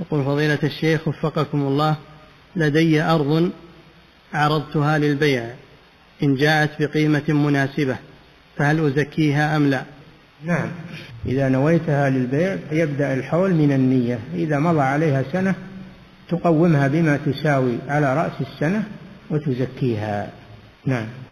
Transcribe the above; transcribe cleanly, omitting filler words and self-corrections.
يقول فضيلة الشيخ وفقكم الله، لدي أرض عرضتها للبيع، إن جاءت بقيمة مناسبة فهل أزكيها أم لا؟ نعم، إذا نويتها للبيع يبدأ الحول من النية، إذا مضى عليها سنة تقومها بما تساوي على رأس السنة وتزكيها. نعم.